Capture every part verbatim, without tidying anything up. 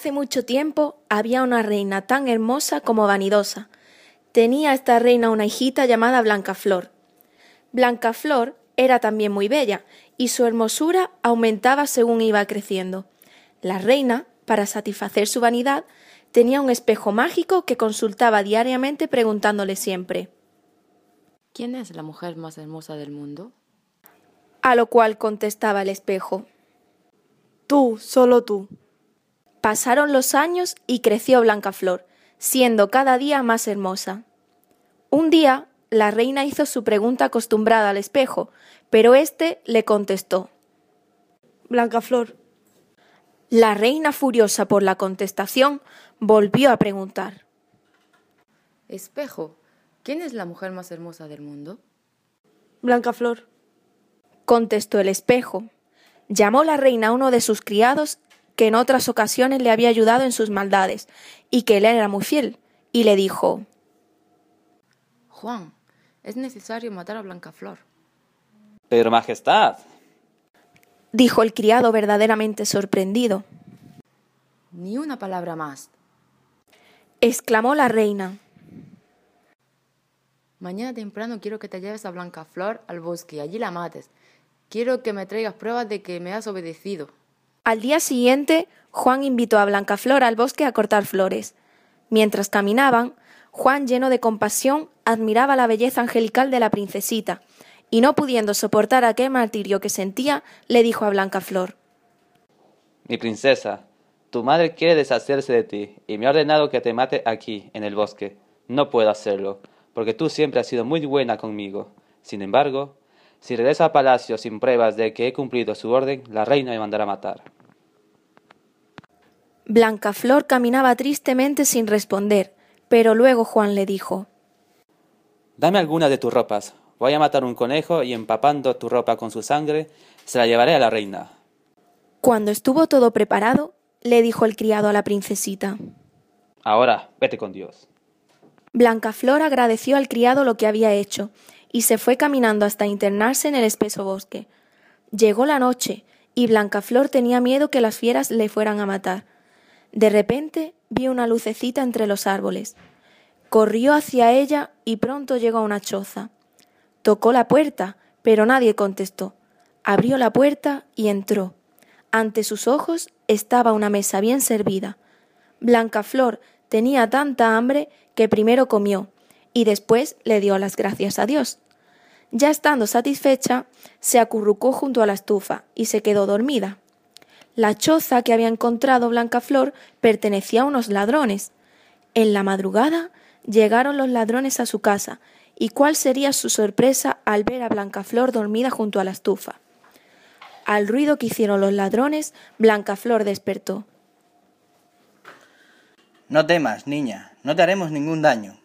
Hace mucho tiempo había una reina tan hermosa como vanidosa. Tenía esta reina una hijita llamada Blancaflor. Blancaflor era también muy bella y su hermosura aumentaba según iba creciendo. La reina, para satisfacer su vanidad, tenía un espejo mágico que consultaba diariamente preguntándole siempre: ¿quién es la mujer más hermosa del mundo? A lo cual contestaba el espejo: tú, solo tú. Pasaron los años y creció Blancaflor, siendo cada día más hermosa. Un día, la reina hizo su pregunta acostumbrada al espejo, pero éste le contestó: Blancaflor. La reina, furiosa por la contestación, volvió a preguntar: Espejo, ¿quién es la mujer más hermosa del mundo? Blancaflor. Contestó el espejo. Llamó la reina a uno de sus criados que en otras ocasiones le había ayudado en sus maldades y que él era muy fiel, y le dijo: Juan, es necesario matar a Blancaflor. Pero majestad, dijo el criado verdaderamente sorprendido. Ni una palabra más, exclamó la reina. Mañana temprano quiero que te lleves a Blancaflor al bosque y allí la mates. Quiero que me traigas pruebas de que me has obedecido. Al día siguiente, Juan invitó a Blancaflor al bosque a cortar flores. Mientras caminaban, Juan, lleno de compasión, admiraba la belleza angelical de la princesita, y no pudiendo soportar aquel martirio que sentía, le dijo a Blancaflor: mi princesa, tu madre quiere deshacerse de ti y me ha ordenado que te mate aquí, en el bosque. No puedo hacerlo, porque tú siempre has sido muy buena conmigo. Sin embargo, si regreso al palacio sin pruebas de que he cumplido su orden, la reina me mandará a matar. Blancaflor caminaba tristemente sin responder, pero luego Juan le dijo: dame algunas de tus ropas. Voy a matar un conejo y empapando tu ropa con su sangre, se la llevaré a la reina. Cuando estuvo todo preparado, le dijo el criado a la princesita: ahora, vete con Dios. Blancaflor agradeció al criado lo que había hecho y se fue caminando hasta internarse en el espeso bosque. Llegó la noche y Blancaflor tenía miedo que las fieras le fueran a matar. De repente vio una lucecita entre los árboles. Corrió hacia ella y pronto llegó a una choza. Tocó la puerta, pero nadie contestó. Abrió la puerta y entró. Ante sus ojos estaba una mesa bien servida. Blancaflor tenía tanta hambre que primero comió y después le dio las gracias a Dios. Ya estando satisfecha, se acurrucó junto a la estufa y se quedó dormida. La choza que había encontrado Blancaflor pertenecía a unos ladrones. En la madrugada llegaron los ladrones a su casa, y cuál sería su sorpresa al ver a Blancaflor dormida junto a la estufa. Al ruido que hicieron los ladrones, Blancaflor despertó. No temas, niña, no te haremos ningún daño,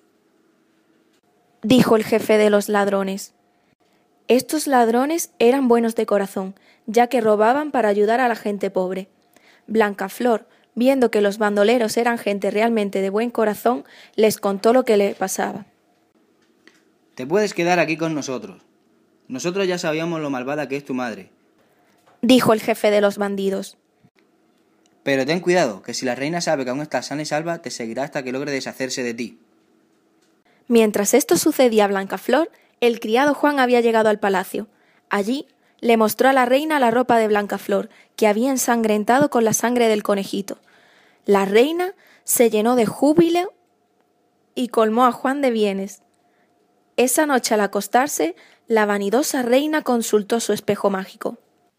dijo el jefe de los ladrones. Estos ladrones eran buenos de corazón, ya que robaban para ayudar a la gente pobre. Blancaflor, viendo que los bandoleros eran gente realmente de buen corazón, les contó lo que le pasaba. Te puedes quedar aquí con nosotros. Nosotros ya sabíamos lo malvada que es tu madre, dijo el jefe de los bandidos. Pero ten cuidado, que si la reina sabe que aún estás sana y salva, te seguirá hasta que logre deshacerse de ti. Mientras esto sucedía a Blancaflor, el criado Juan había llegado al palacio. Allí le mostró a la reina la ropa de Blancaflor, que había ensangrentado con la sangre del conejito. La reina se llenó de júbilo y colmó a Juan de bienes. Esa noche, al acostarse, la vanidosa reina consultó su espejo mágico.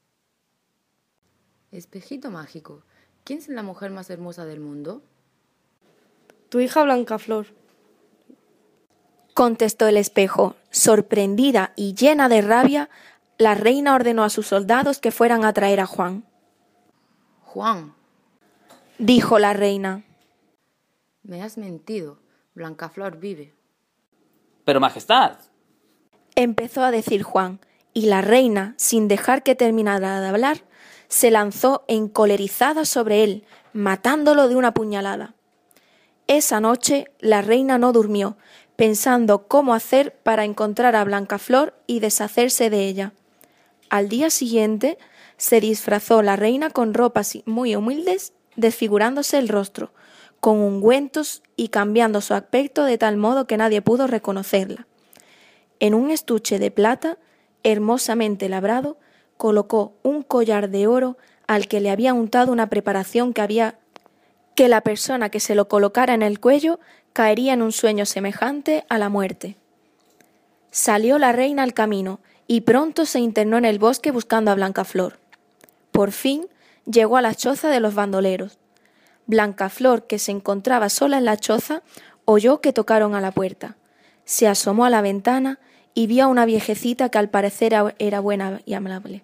Espejito mágico, ¿quién es la mujer más hermosa del mundo? Tu hija Blancaflor, contestó el espejo. Sorprendida y llena de rabia, la reina ordenó a sus soldados que fueran a traer a Juan. Juan, dijo la reina, me has mentido, Blancaflor vive. Pero majestad, empezó a decir Juan, y la reina, sin dejar que terminara de hablar, se lanzó encolerizada sobre él, matándolo de una puñalada. Esa noche la reina no durmió, pensando cómo hacer para encontrar a Blancaflor y deshacerse de ella. Al día siguiente se disfrazó la reina con ropas muy humildes desfigurándose el rostro, con ungüentos y cambiando su aspecto de tal modo que nadie pudo reconocerla. En un estuche de plata, hermosamente labrado, colocó un collar de oro al que le había untado una preparación que había que la persona que se lo colocara en el cuello caería en un sueño semejante a la muerte. Salió la reina al camino y pronto se internó en el bosque buscando a Blancaflor. Por fin llegó a la choza de los bandoleros. Blancaflor, que se encontraba sola en la choza, oyó que tocaron a la puerta. Se asomó a la ventana y vio a una viejecita que al parecer era buena y amable.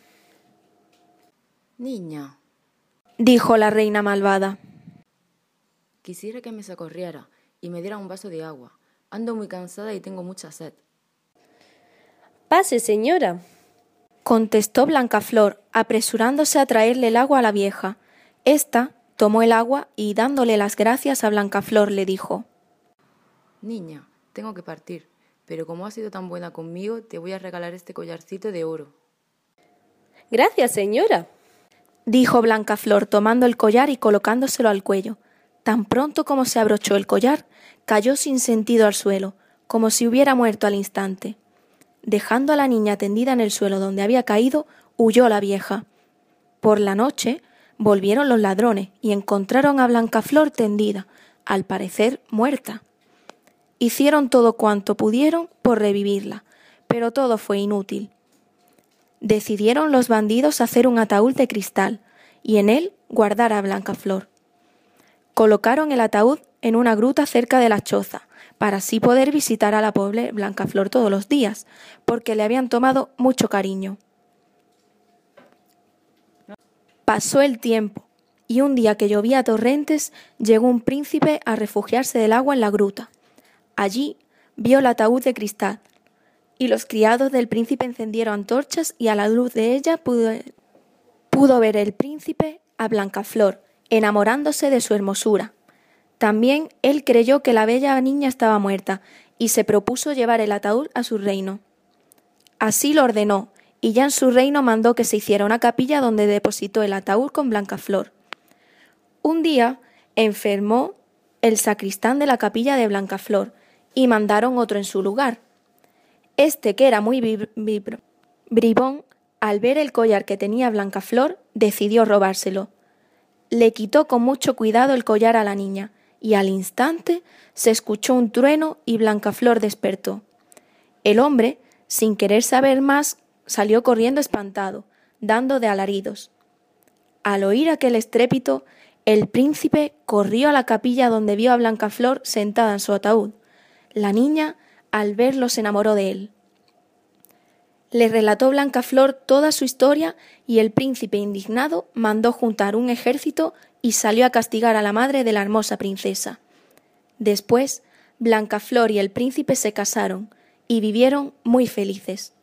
Niña, dijo la reina malvada, quisiera que me socorriera y me diera un vaso de agua. Ando muy cansada y tengo mucha sed. Pase, señora, contestó Blancaflor, apresurándose a traerle el agua a la vieja. Esta tomó el agua y, dándole las gracias a Blancaflor, le dijo: Niña, tengo que partir, pero como has sido tan buena conmigo, te voy a regalar este collarcito de oro. Gracias, señora, dijo Blancaflor, tomando el collar y colocándoselo al cuello. Tan pronto como se abrochó el collar, cayó sin sentido al suelo, como si hubiera muerto al instante. Dejando a la niña tendida en el suelo donde había caído, huyó la vieja. Por la noche volvieron los ladrones y encontraron a Blancaflor tendida, al parecer muerta. Hicieron todo cuanto pudieron por revivirla, pero todo fue inútil. Decidieron los bandidos hacer un ataúd de cristal y en él guardar a Blancaflor. Colocaron el ataúd en una gruta cerca de la choza, para así poder visitar a la pobre Blancaflor todos los días, porque le habían tomado mucho cariño. Pasó el tiempo, y un día que llovía a torrentes, llegó un príncipe a refugiarse del agua en la gruta. Allí vio el ataúd de cristal, y los criados del príncipe encendieron antorchas y a la luz de ella pudo, pudo ver el príncipe a Blancaflor, enamorándose de su hermosura. También él creyó que la bella niña estaba muerta y se propuso llevar el ataúd a su reino. Así lo ordenó, y ya en su reino mandó que se hiciera una capilla donde depositó el ataúd con Blancaflor. Un día enfermó el sacristán de la capilla de Blancaflor y mandaron otro en su lugar. Este, que era muy bribón, al ver el collar que tenía Blancaflor, decidió robárselo. Le quitó con mucho cuidado el collar a la niña, y al instante se escuchó un trueno y Blancaflor despertó. El hombre, sin querer saber más, salió corriendo espantado, dando de alaridos. Al oír aquel estrépito, el príncipe corrió a la capilla donde vio a Blancaflor sentada en su ataúd. La niña, al verlo, se enamoró de él. Le relató Blancaflor toda su historia y el príncipe, indignado, mandó juntar un ejército y salió a castigar a la madre de la hermosa princesa. Después, Blancaflor y el príncipe se casaron y vivieron muy felices.